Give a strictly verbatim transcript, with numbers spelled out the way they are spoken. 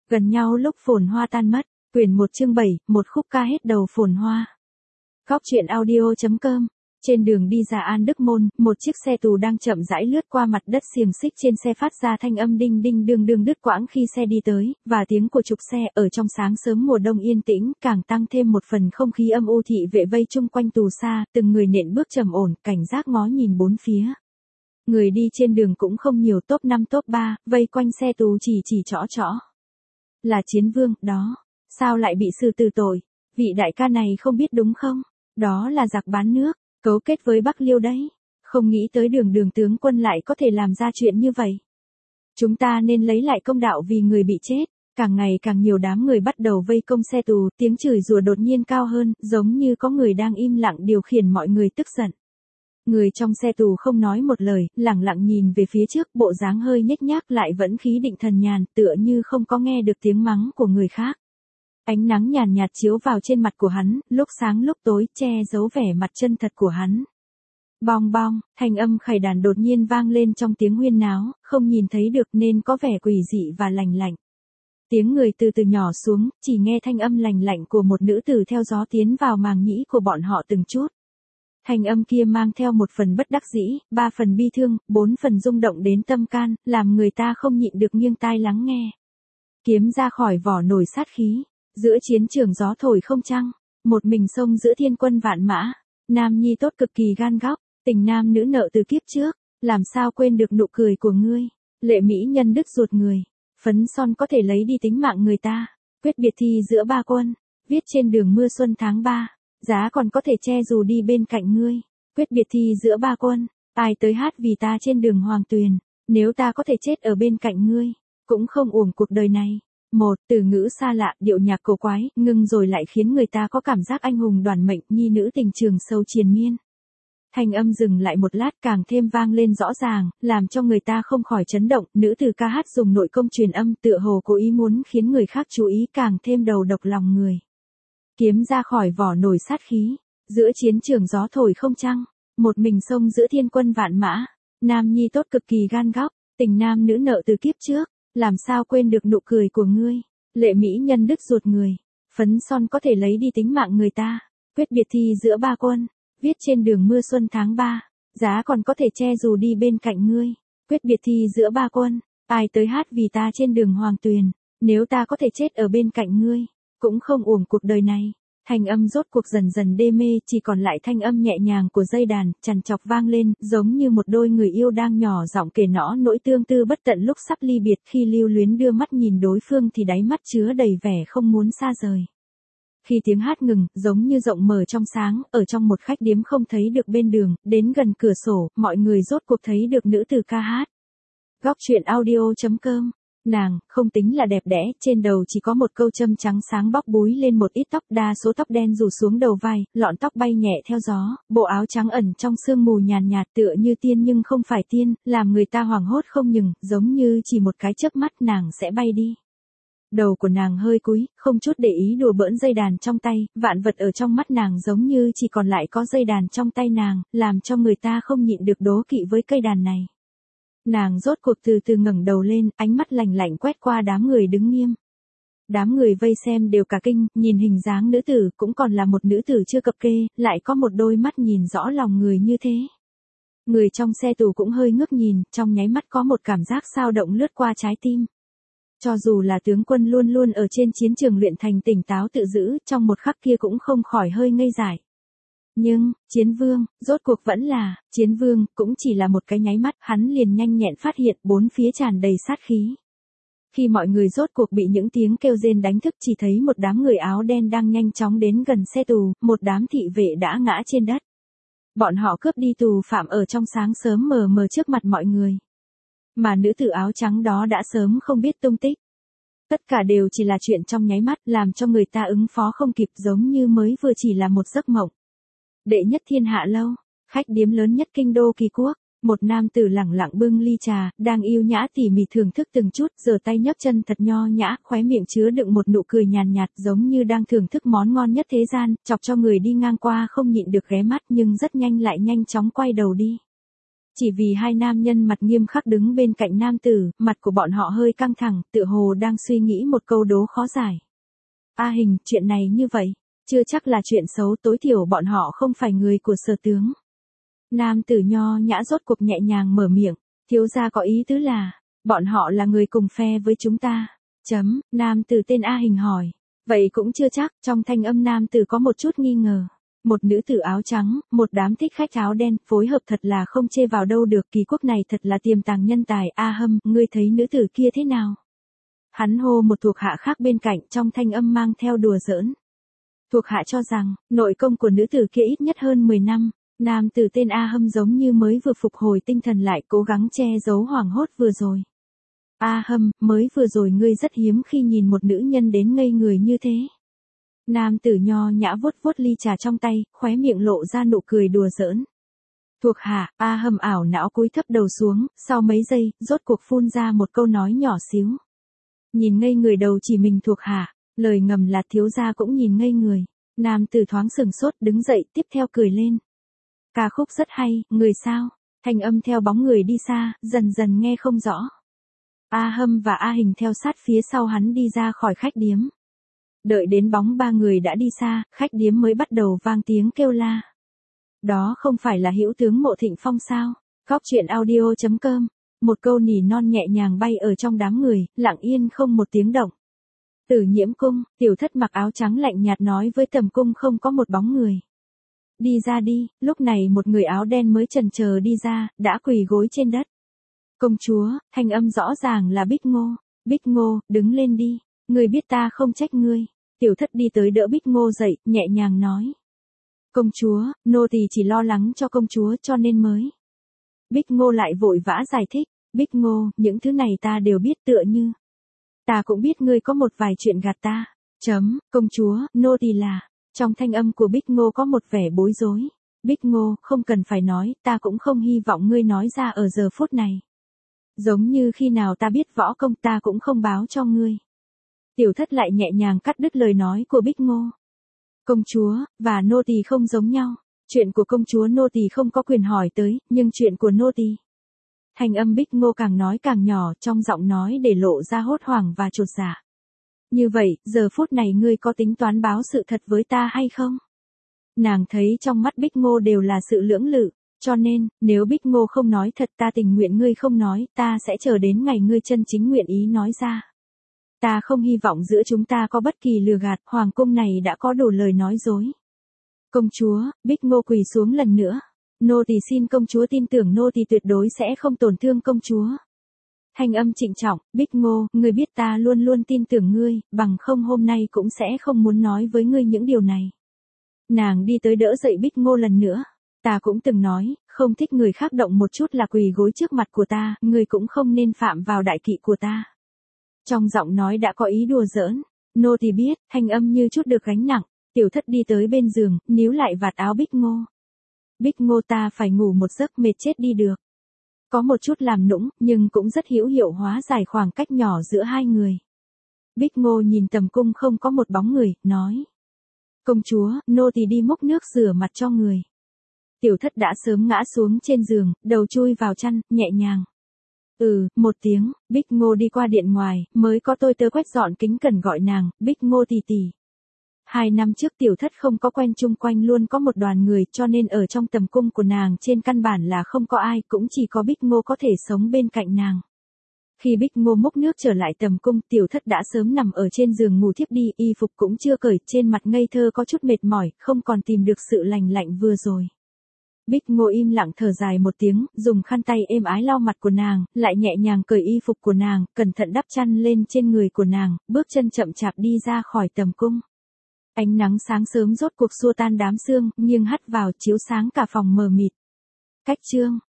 Gần nhau lúc phồn hoa tan mất, quyển một chương bảy, một khúc ca hết đầu phồn hoa. Góc truyện audio chấm com. Trên đường đi ra An Đức Môn, một chiếc xe tù đang chậm rãi lướt qua mặt đất, xiềng xích trên xe phát ra thanh âm đinh đinh đương đương đứt quãng khi xe đi tới, và tiếng của trục xe ở trong sáng sớm mùa đông yên tĩnh, càng tăng thêm một phần không khí âm u. Thị vệ vây chung quanh tù xa, từng người nện bước trầm ổn, cảnh giác ngó nhìn bốn phía. Người đi trên đường cũng không nhiều, top năm top ba, vây quanh xe tù chỉ chỉ trõ trõ. Là Chiến Vương, đó. Sao lại bị xử tử tội? Vị đại ca này không biết đúng không? Đó là giặc bán nước, cấu kết với Bắc Liêu đấy. Không nghĩ tới Đường Đường tướng quân lại có thể làm ra chuyện như vậy. Chúng ta nên lấy lại công đạo vì người bị chết. Càng ngày càng nhiều đám người bắt đầu vây công xe tù, tiếng chửi rủa đột nhiên cao hơn, giống như có người đang im lặng điều khiển mọi người tức giận. Người trong xe tù không nói một lời, lẳng lặng nhìn về phía trước, bộ dáng hơi nhếch nhác lại vẫn khí định thần nhàn, tựa như không có nghe được tiếng mắng của người khác. Ánh nắng nhàn nhạt chiếu vào trên mặt của hắn, lúc sáng lúc tối, che giấu vẻ mặt chân thật của hắn. Bong bong, thanh âm khải đàn đột nhiên vang lên trong tiếng huyên náo, không nhìn thấy được nên có vẻ quỷ dị và lành lạnh. Tiếng người từ từ nhỏ xuống, chỉ nghe thanh âm lành lạnh của một nữ tử theo gió tiến vào màng nhĩ của bọn họ từng chút. Thanh âm kia mang theo một phần bất đắc dĩ, ba phần bi thương, bốn phần rung động đến tâm can, làm người ta không nhịn được nghiêng tai lắng nghe. Kiếm ra khỏi vỏ nổi sát khí, giữa chiến trường gió thổi không trăng, một mình xông giữa thiên quân vạn mã, nam nhi tốt cực kỳ gan góc, tình nam nữ nợ từ kiếp trước, làm sao quên được nụ cười của ngươi, lệ mỹ nhân đứt ruột người, phấn son có thể lấy đi tính mạng người ta, quyết biệt thi giữa ba quân, viết trên đường mưa xuân tháng ba. Giá còn có thể che dù đi bên cạnh ngươi, quyết biệt thi giữa ba quân, ai tới hát vì ta trên đường hoàng tuyền, nếu ta có thể chết ở bên cạnh ngươi, cũng không uổng cuộc đời này. Một từ ngữ xa lạ, điệu nhạc cổ quái, ngưng rồi lại khiến người ta có cảm giác anh hùng đoàn mệnh, nhi nữ tình trường sâu triền miên. Thanh âm dừng lại một lát càng thêm vang lên rõ ràng, làm cho người ta không khỏi chấn động, nữ từ ca hát dùng nội công truyền âm tựa hồ cố ý muốn khiến người khác chú ý càng thêm đầu độc lòng người. Kiếm ra khỏi vỏ nổi sát khí, giữa chiến trường gió thổi không trăng, một mình xông giữa thiên quân vạn mã, nam nhi tốt cực kỳ gan góc, tình nam nữ nợ từ kiếp trước, làm sao quên được nụ cười của ngươi, lệ mỹ nhân đứt ruột người, phấn son có thể lấy đi tính mạng người ta, quyết biệt thi giữa ba quân, viết trên đường mưa xuân tháng ba, giá còn có thể che dù đi bên cạnh ngươi, quyết biệt thi giữa ba quân, ai tới hát vì ta trên đường hoàng tuyền, nếu ta có thể chết ở bên cạnh ngươi, cũng không uổng cuộc đời này. Thanh âm rốt cuộc dần dần đê mê, chỉ còn lại thanh âm nhẹ nhàng của dây đàn, chằn chọc vang lên, giống như một đôi người yêu đang nhỏ giọng kể nõ nỗi tương tư bất tận lúc sắp ly biệt, khi lưu luyến đưa mắt nhìn đối phương thì đáy mắt chứa đầy vẻ không muốn xa rời. Khi tiếng hát ngừng, giống như rộng mở trong sáng, ở trong một khách điếm không thấy được bên đường, đến gần cửa sổ, mọi người rốt cuộc thấy được nữ tử ca hát. Góc truyện audio chấm com. Nàng, không tính là đẹp đẽ, trên đầu chỉ có một câu châm trắng sáng bóc búi lên một ít tóc, đa số tóc đen rủ xuống đầu vai, lọn tóc bay nhẹ theo gió, bộ áo trắng ẩn trong sương mù nhàn nhạt, tựa như tiên nhưng không phải tiên, làm người ta hoảng hốt không ngừng, giống như chỉ một cái chớp mắt nàng sẽ bay đi. Đầu của nàng hơi cúi, không chút để ý đùa bỡn dây đàn trong tay, vạn vật ở trong mắt nàng giống như chỉ còn lại có dây đàn trong tay nàng, làm cho người ta không nhịn được đố kỵ với cây đàn này. Nàng rốt cuộc từ từ ngẩng đầu lên, ánh mắt lạnh lạnh quét qua đám người đứng nghiêm. Đám người vây xem đều cả kinh, nhìn hình dáng nữ tử cũng còn là một nữ tử chưa cập kê, lại có một đôi mắt nhìn rõ lòng người như thế. Người trong xe tù cũng hơi ngước nhìn, trong nháy mắt có một cảm giác xao động lướt qua trái tim. Cho dù là tướng quân luôn luôn ở trên chiến trường luyện thành tỉnh táo tự giữ, trong một khắc kia cũng không khỏi hơi ngây dại. Nhưng, Chiến Vương, rốt cuộc vẫn là, Chiến Vương, cũng chỉ là một cái nháy mắt, hắn liền nhanh nhẹn phát hiện bốn phía tràn đầy sát khí. Khi mọi người rốt cuộc bị những tiếng kêu rên đánh thức, chỉ thấy một đám người áo đen đang nhanh chóng đến gần xe tù, một đám thị vệ đã ngã trên đất. Bọn họ cướp đi tù phạm ở trong sáng sớm mờ mờ trước mặt mọi người. Mà nữ tử áo trắng đó đã sớm không biết tung tích. Tất cả đều chỉ là chuyện trong nháy mắt, làm cho người ta ứng phó không kịp, giống như mới vừa chỉ là một giấc mộng. Đệ nhất thiên hạ lâu, khách điếm lớn nhất kinh đô Kỳ Quốc, một nam tử lẳng lặng bưng ly trà, đang yêu nhã tỉ mỉ thưởng thức từng chút, giơ tay nhấc chân thật nho nhã, khóe miệng chứa đựng một nụ cười nhàn nhạt, giống như đang thưởng thức món ngon nhất thế gian, chọc cho người đi ngang qua không nhịn được ghé mắt, nhưng rất nhanh lại nhanh chóng quay đầu đi. Chỉ vì hai nam nhân mặt nghiêm khắc đứng bên cạnh nam tử, mặt của bọn họ hơi căng thẳng, tựa hồ đang suy nghĩ một câu đố khó giải. A Hình, chuyện này như vậy, chưa chắc là chuyện xấu, tối thiểu bọn họ không phải người của Sở tướng. Nam tử nho nhã rốt cuộc nhẹ nhàng mở miệng, thiếu gia có ý tứ là, bọn họ là người cùng phe với chúng ta. Chấm, nam tử tên A Hình hỏi. Vậy cũng chưa chắc, trong thanh âm nam tử có một chút nghi ngờ. Một nữ tử áo trắng, một đám thích khách áo đen, phối hợp thật là không chê vào đâu được, kỳ quốc này thật là tiềm tàng nhân tài. A Hâm, ngươi thấy nữ tử kia thế nào? Hắn hô một thuộc hạ khác bên cạnh, trong thanh âm mang theo đùa giỡn. Thuộc hạ cho rằng, nội công của nữ tử kia ít nhất hơn mười năm. Nam tử tên A Hâm giống như mới vừa phục hồi tinh thần lại, cố gắng che giấu hoảng hốt vừa rồi. A Hâm, mới vừa rồi ngươi rất hiếm khi nhìn một nữ nhân đến ngây người như thế. Nam tử nho nhã vuốt vuốt ly trà trong tay, khóe miệng lộ ra nụ cười đùa giỡn. Thuộc hạ, A Hâm ảo não cúi thấp đầu xuống, sau mấy giây, rốt cuộc phun ra một câu nói nhỏ xíu. Nhìn ngây người đầu chỉ mình thuộc hạ, lời ngầm là thiếu gia cũng nhìn ngây người. Nam tử thoáng sừng sốt đứng dậy tiếp theo cười lên. Ca khúc rất hay, người sao? Thanh âm theo bóng người đi xa, dần dần nghe không rõ. A Hâm và A Hình theo sát phía sau hắn đi ra khỏi khách điếm. Đợi đến bóng ba người đã đi xa, khách điếm mới bắt đầu vang tiếng kêu la. Đó không phải là hữu tướng Mộ Thịnh Phong sao? Góc truyện audio chấm com. Một câu nỉ non nhẹ nhàng bay ở trong đám người, lặng yên không một tiếng động. Tử Nhiễm cung, tiểu thất mặc áo trắng lạnh nhạt nói với Tầm cung không có một bóng người. Đi ra đi, lúc này một người áo đen mới chần chờ đi ra, đã quỳ gối trên đất. Công chúa, thanh âm rõ ràng là Bích Ngô. Bích Ngô, đứng lên đi, ngươi biết ta không trách ngươi. Tiểu thất đi tới đỡ Bích Ngô dậy, nhẹ nhàng nói. Công chúa, nô tỳ chỉ lo lắng cho công chúa cho nên mới. Bích Ngô lại vội vã giải thích. Bích Ngô, những thứ này ta đều biết tựa như. Ta cũng biết ngươi có một vài chuyện gạt ta. Chấm, công chúa, nô tỳ là. Trong thanh âm của Bích Ngô có một vẻ bối rối. Bích Ngô, không cần phải nói, ta cũng không hy vọng ngươi nói ra ở giờ phút này. Giống như khi nào ta biết võ công ta cũng không báo cho ngươi. Tiểu thất lại nhẹ nhàng cắt đứt lời nói của Bích Ngô. Công chúa, và nô tỳ không giống nhau. Chuyện của công chúa nô tỳ không có quyền hỏi tới, nhưng chuyện của nô tỳ. Thanh âm Bích Ngô càng nói càng nhỏ, trong giọng nói để lộ ra hốt hoảng và chột dạ. Như vậy, giờ phút này ngươi có tính toán báo sự thật với ta hay không? Nàng thấy trong mắt Bích Ngô đều là sự lưỡng lự, cho nên, nếu Bích Ngô không nói thật ta tình nguyện ngươi không nói, ta sẽ chờ đến ngày ngươi chân chính nguyện ý nói ra. Ta không hy vọng giữa chúng ta có bất kỳ lừa gạt, hoàng cung này đã có đủ lời nói dối. Công chúa, Bích Ngô quỳ xuống lần nữa. Nô tỳ xin công chúa tin tưởng nô tỳ tuyệt đối sẽ không tổn thương công chúa. Thanh âm trịnh trọng, Bích Ngô, ngươi biết ta luôn luôn tin tưởng ngươi, bằng không hôm nay cũng sẽ không muốn nói với ngươi những điều này. Nàng đi tới đỡ dậy Bích Ngô lần nữa. Ta cũng từng nói, không thích người khác động một chút là quỳ gối trước mặt của ta, ngươi cũng không nên phạm vào đại kỵ của ta. Trong giọng nói đã có ý đùa giỡn. Nô tỳ biết, thanh âm như chút được gánh nặng. Tiểu thất đi tới bên giường, níu lại vạt áo Bích Ngô. Bích Ngô, ta phải ngủ một giấc, mệt chết đi được. Có một chút làm nũng, nhưng cũng rất hữu hiệu hóa giải khoảng cách nhỏ giữa hai người. Bích Ngô nhìn Tầm cung không có một bóng người, nói. Công chúa, nô tỳ đi múc nước rửa mặt cho người. Tiểu thất đã sớm ngã xuống trên giường, đầu chui vào chăn, nhẹ nhàng. Ừ, một tiếng, Bích Ngô đi qua điện ngoài, mới có tôi tớ quét dọn kính cẩn gọi nàng, Bích Ngô tỳ tỳ. Hai năm trước tiểu thất không có quen chung quanh luôn có một đoàn người cho nên ở trong tầm cung của nàng trên căn bản là không có ai, cũng chỉ có Bích Ngô có thể sống bên cạnh nàng. Khi Bích Ngô múc nước trở lại tầm cung, tiểu thất đã sớm nằm ở trên giường ngủ thiếp đi, y phục cũng chưa cởi, trên mặt ngây thơ có chút mệt mỏi, không còn tìm được sự lành lạnh vừa rồi. Bích Ngô im lặng thở dài một tiếng, dùng khăn tay êm ái lau mặt của nàng, lại nhẹ nhàng cởi y phục của nàng, cẩn thận đắp chăn lên trên người của nàng, bước chân chậm chạp đi ra khỏi tầm cung. Ánh nắng sáng sớm rốt cuộc xua tan đám sương, nghiêng hắt vào chiếu sáng cả phòng mờ mịt. Cách chương